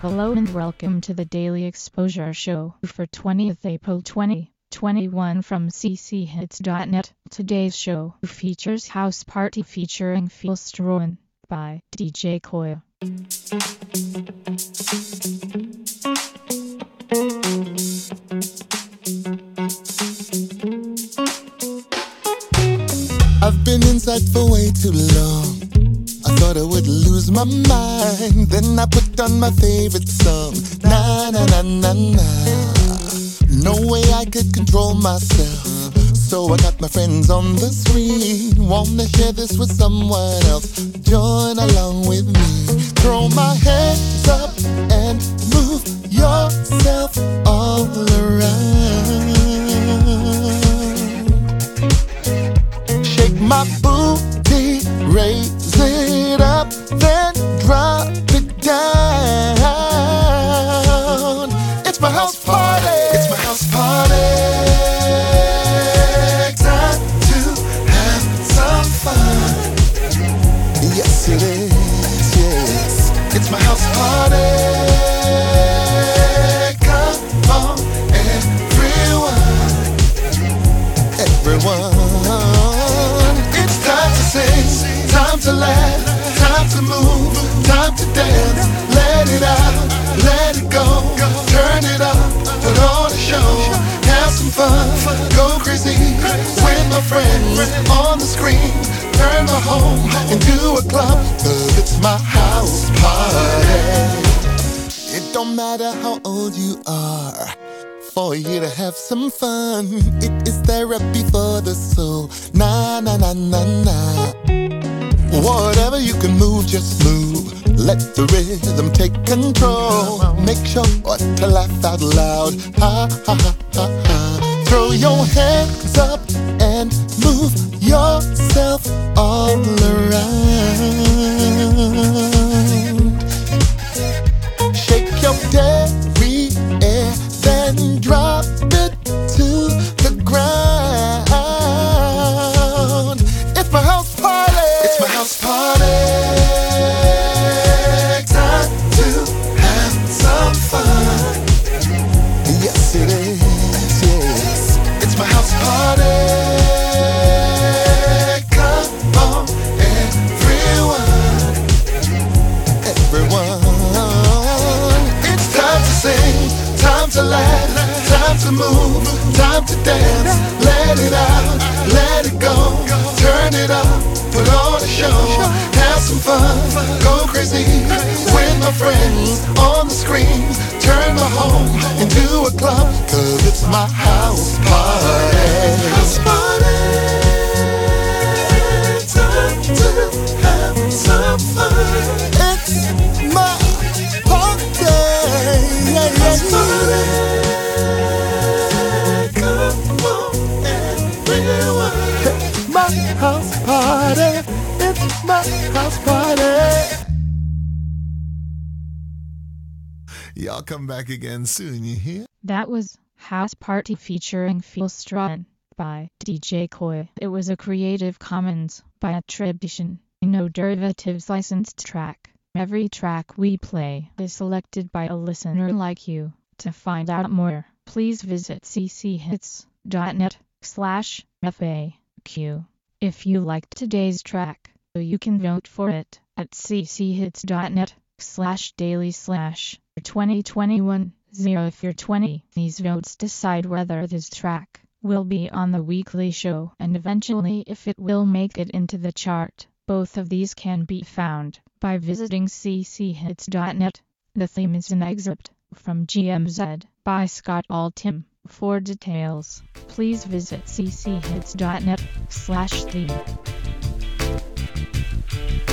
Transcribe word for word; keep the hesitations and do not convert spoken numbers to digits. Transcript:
Hello and welcome to the Daily Exposure Show for twentieth April twenty twenty-one from c c hits dot net. Today's show features House Party featuring Feelstruen by D J Koya. I've been inside for way too long. I thought I would lose my mind. Then I put on my favorite song. Na na na na na. No way I could control myself. So I got my friends on the screen. Wanna share this with someone else. Join along with me. Throw my hands up and move yourself all around. Shake my booty, raise it up, then drop it down. It's my house party. It's my house party. Time to have some fun. Yes, it is. Yes, it's my house party. Come on, everyone, everyone. It's time to sing, time to laugh, time to move, time to dance. Let it out, let it go, turn it up, put on a show, have some fun, go crazy with my friends on the screen. Turn my home into a club, 'cause it's my house party. It don't matter how old you are, for you to have some fun. It is therapy for the soul. Na na na na na. Whatever you can move, just move. Let the rhythm take control. Make sure to laugh out loud. Ha ha ha ha ha. Throw your hands up and move yourself all around. Shake your derriere, then drop it to the ground. It's my house party. It's my house party. Time to have some fun. Yes, it is. Yes, it's my house party. Come on, everyone, everyone. It's time to sing, time to laugh, time to move, time to dance. Let it out, let it go, turn it up, put on a show, have some fun, go crazy with my friends on the screen. Turn my home into a club, 'cause it's my house party. House party. Time to have some fun. It's my party. Yeah, yeah, house party. Come on, everyone. My house party. It's my house party. Y'all come back again soon, you hear? That was House Party featuring Feelstruen by D J Koya. It was a Creative Commons by attribution, no derivatives licensed track. Every track we play is selected by a listener like you. To find out more, please visit c c hits dot net slash F A Q. If you liked today's track, you can vote for it at c c hits dot net slash daily slash twenty twenty-one zero. If you're twenty, these votes decide whether this track will be on the weekly show and eventually if it will make it into the chart. Both of these can be found by visiting c c hits dot net. The theme is an excerpt from G M Z by Scott Altham. For details, please visit c c hits dot net slash theme.